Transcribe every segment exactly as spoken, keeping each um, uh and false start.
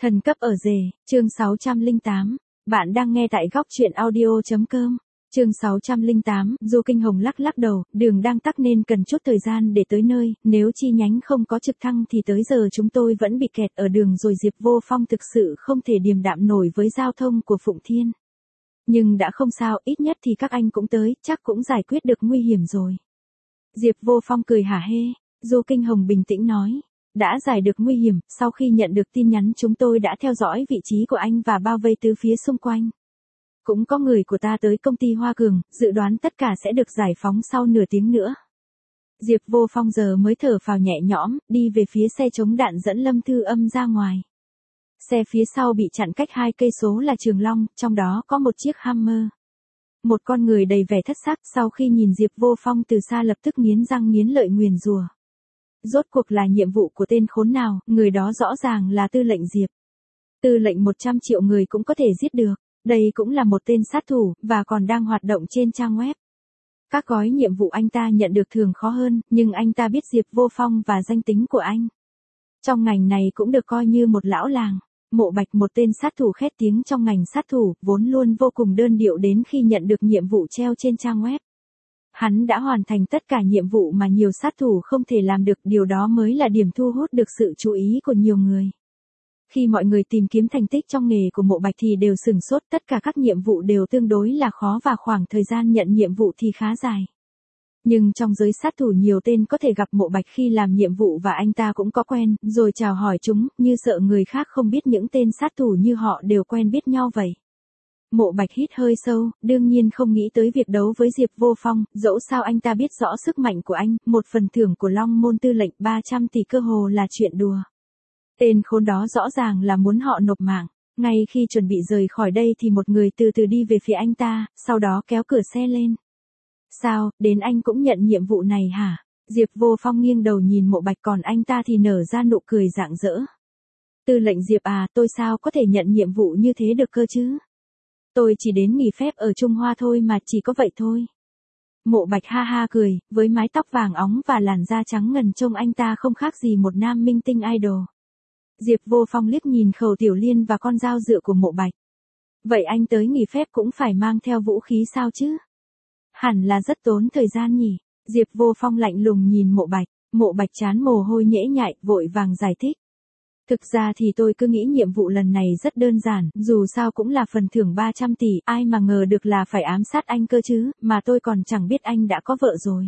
Thần cấp ở rể, chương sáu trăm lẻ tám. Bạn đang nghe tại góc truyện audio.com. Chương sáu trăm lẻ tám, Du Kinh Hồng lắc lắc đầu, đường đang tắc nên cần chút thời gian để tới nơi, nếu chi nhánh không có trực thăng thì tới giờ chúng tôi vẫn bị kẹt ở đường rồi. Diệp Vô Phong thực sự không thể điềm đạm nổi với giao thông của Phụng Thiên. Nhưng đã không sao, ít nhất thì các anh cũng tới, chắc cũng giải quyết được nguy hiểm rồi. Diệp Vô Phong cười hả hê. Du Kinh Hồng bình tĩnh nói. Đã giải được nguy hiểm, sau khi nhận được tin nhắn chúng tôi đã theo dõi vị trí của anh và bao vây tứ phía xung quanh. Cũng có người của ta tới công ty Hoa Cường, dự đoán tất cả sẽ được giải phóng sau nửa tiếng nữa. Diệp Vô Phong giờ mới thở phào nhẹ nhõm, đi về phía xe chống đạn dẫn Lâm Thư Âm ra ngoài. Xe phía sau bị chặn cách hai cây số là Trường Long, trong đó có một chiếc Hammer. Một con người đầy vẻ thất sắc sau khi nhìn Diệp Vô Phong từ xa lập tức nghiến răng nghiến lợi nguyền rủa. Rốt cuộc là nhiệm vụ của tên khốn nào, người đó rõ ràng là tư lệnh Diệp. Tư lệnh một trăm triệu người cũng có thể giết được, đây cũng là một tên sát thủ, và còn đang hoạt động trên trang web. Các gói nhiệm vụ anh ta nhận được thường khó hơn, nhưng anh ta biết Diệp Vô Phong và danh tính của anh. Trong ngành này cũng được coi như một lão làng. Mộ Bạch, một tên sát thủ khét tiếng trong ngành sát thủ, vốn luôn vô cùng đơn điệu đến khi nhận được nhiệm vụ treo trên trang web. Hắn đã hoàn thành tất cả nhiệm vụ mà nhiều sát thủ không thể làm được, điều đó mới là điểm thu hút được sự chú ý của nhiều người. Khi mọi người tìm kiếm thành tích trong nghề của Mộ Bạch thì đều sửng sốt, tất cả các nhiệm vụ đều tương đối là khó và khoảng thời gian nhận nhiệm vụ thì khá dài. Nhưng trong giới sát thủ nhiều tên có thể gặp Mộ Bạch khi làm nhiệm vụ và anh ta cũng có quen, rồi chào hỏi chúng, như sợ người khác không biết những tên sát thủ như họ đều quen biết nhau vậy. Mộ Bạch hít hơi sâu, đương nhiên không nghĩ tới việc đấu với Diệp Vô Phong, dẫu sao anh ta biết rõ sức mạnh của anh, một phần thưởng của Long Môn Tư lệnh ba trăm tỷ cơ hồ là chuyện đùa. Tên khốn đó rõ ràng là muốn họ nộp mạng. Ngay khi chuẩn bị rời khỏi đây thì một người từ từ đi về phía anh ta, sau đó kéo cửa xe lên. Sao, đến anh cũng nhận nhiệm vụ này hả? Diệp Vô Phong nghiêng đầu nhìn Mộ Bạch, còn anh ta thì nở ra nụ cười rạng rỡ. Tư lệnh Diệp à, tôi sao có thể nhận nhiệm vụ như thế được cơ chứ? Tôi chỉ đến nghỉ phép ở Trung Hoa thôi mà, chỉ có vậy thôi. Mộ Bạch ha ha cười, với mái tóc vàng óng và làn da trắng ngần trông anh ta không khác gì một nam minh tinh idol. Diệp Vô Phong liếc nhìn Khâu Tiểu Liên và con dao dựa của Mộ Bạch. Vậy anh tới nghỉ phép cũng phải mang theo vũ khí sao chứ? Hẳn là rất tốn thời gian nhỉ? Diệp Vô Phong lạnh lùng nhìn Mộ Bạch, Mộ Bạch trán mồ hôi nhễ nhại, vội vàng giải thích. Thực ra thì tôi cứ nghĩ nhiệm vụ lần này rất đơn giản, dù sao cũng là phần thưởng ba trăm tỷ, ai mà ngờ được là phải ám sát anh cơ chứ, mà tôi còn chẳng biết anh đã có vợ rồi.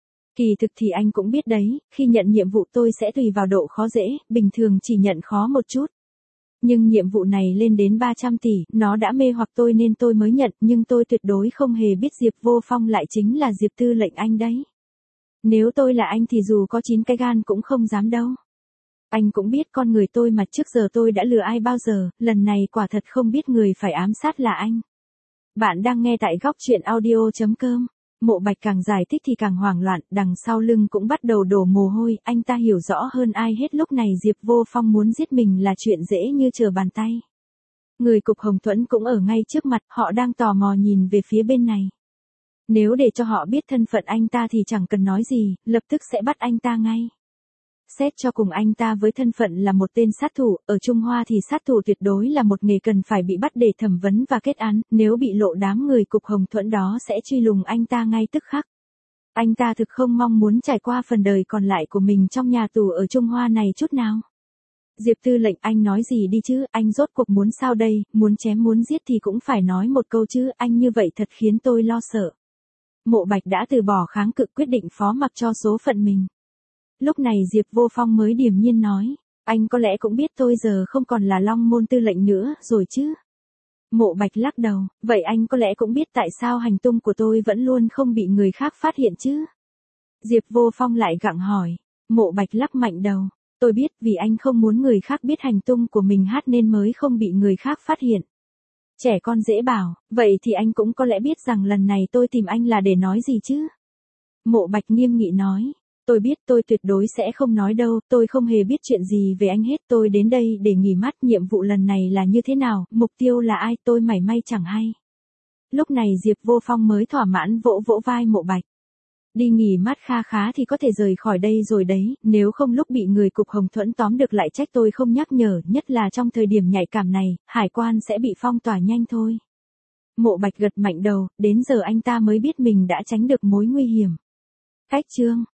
Kỳ thực thì anh cũng biết đấy, khi nhận nhiệm vụ tôi sẽ tùy vào độ khó dễ, bình thường chỉ nhận khó một chút. Nhưng nhiệm vụ này lên đến ba trăm tỷ, nó đã mê hoặc tôi nên tôi mới nhận, nhưng tôi tuyệt đối không hề biết Diệp Vô Phong lại chính là Diệp tư lệnh anh đấy. Nếu tôi là anh thì dù có chín cái gan cũng không dám đâu. Anh cũng biết con người tôi mà, trước giờ tôi đã lừa ai bao giờ, lần này quả thật không biết người phải ám sát là anh. Bạn đang nghe tại góc truyện audio.com. Mộ Bạch càng giải thích thì càng hoảng loạn, đằng sau lưng cũng bắt đầu đổ mồ hôi, anh ta hiểu rõ hơn ai hết lúc này Diệp Vô Phong muốn giết mình là chuyện dễ như trở bàn tay. Người cục Hồng Thuẫn cũng ở ngay trước mặt, họ đang tò mò nhìn về phía bên này. Nếu để cho họ biết thân phận anh ta thì chẳng cần nói gì, lập tức sẽ bắt anh ta ngay. Xét cho cùng anh ta với thân phận là một tên sát thủ, ở Trung Hoa thì sát thủ tuyệt đối là một nghề cần phải bị bắt để thẩm vấn và kết án, nếu bị lộ đám người cục Hồng Thuẫn đó sẽ truy lùng anh ta ngay tức khắc. Anh ta thực không mong muốn trải qua phần đời còn lại của mình trong nhà tù ở Trung Hoa này chút nào. Diệp tư lệnh, anh nói gì đi chứ, anh rốt cuộc muốn sao đây, muốn chém muốn giết thì cũng phải nói một câu chứ, anh như vậy thật khiến tôi lo sợ. Mộ Bạch đã từ bỏ kháng cự, quyết định phó mặc cho số phận mình. Lúc này Diệp Vô Phong mới điềm nhiên nói, anh có lẽ cũng biết tôi giờ không còn là Long Môn Tư lệnh nữa, rồi chứ? Mộ Bạch lắc đầu, vậy anh có lẽ cũng biết tại sao hành tung của tôi vẫn luôn không bị người khác phát hiện chứ? Diệp Vô Phong lại gặng hỏi, Mộ Bạch lắc mạnh đầu, tôi biết, vì anh không muốn người khác biết hành tung của mình hát nên mới không bị người khác phát hiện. Trẻ con dễ bảo, vậy thì anh cũng có lẽ biết rằng lần này tôi tìm anh là để nói gì chứ? Mộ Bạch nghiêm nghị nói. Tôi biết, tôi tuyệt đối sẽ không nói đâu, tôi không hề biết chuyện gì về anh hết, tôi đến đây để nghỉ mát, nhiệm vụ lần này là như thế nào, mục tiêu là ai, tôi mảy may chẳng hay. Lúc này Diệp Vô Phong mới thỏa mãn vỗ vỗ vai Mộ Bạch. Đi nghỉ mát kha khá thì có thể rời khỏi đây rồi đấy, nếu không lúc bị người cục Hồng Thuẫn tóm được lại trách tôi không nhắc nhở, nhất là trong thời điểm nhạy cảm này, hải quan sẽ bị phong tỏa nhanh thôi. Mộ Bạch gật mạnh đầu, đến giờ anh ta mới biết mình đã tránh được mối nguy hiểm. Cách chương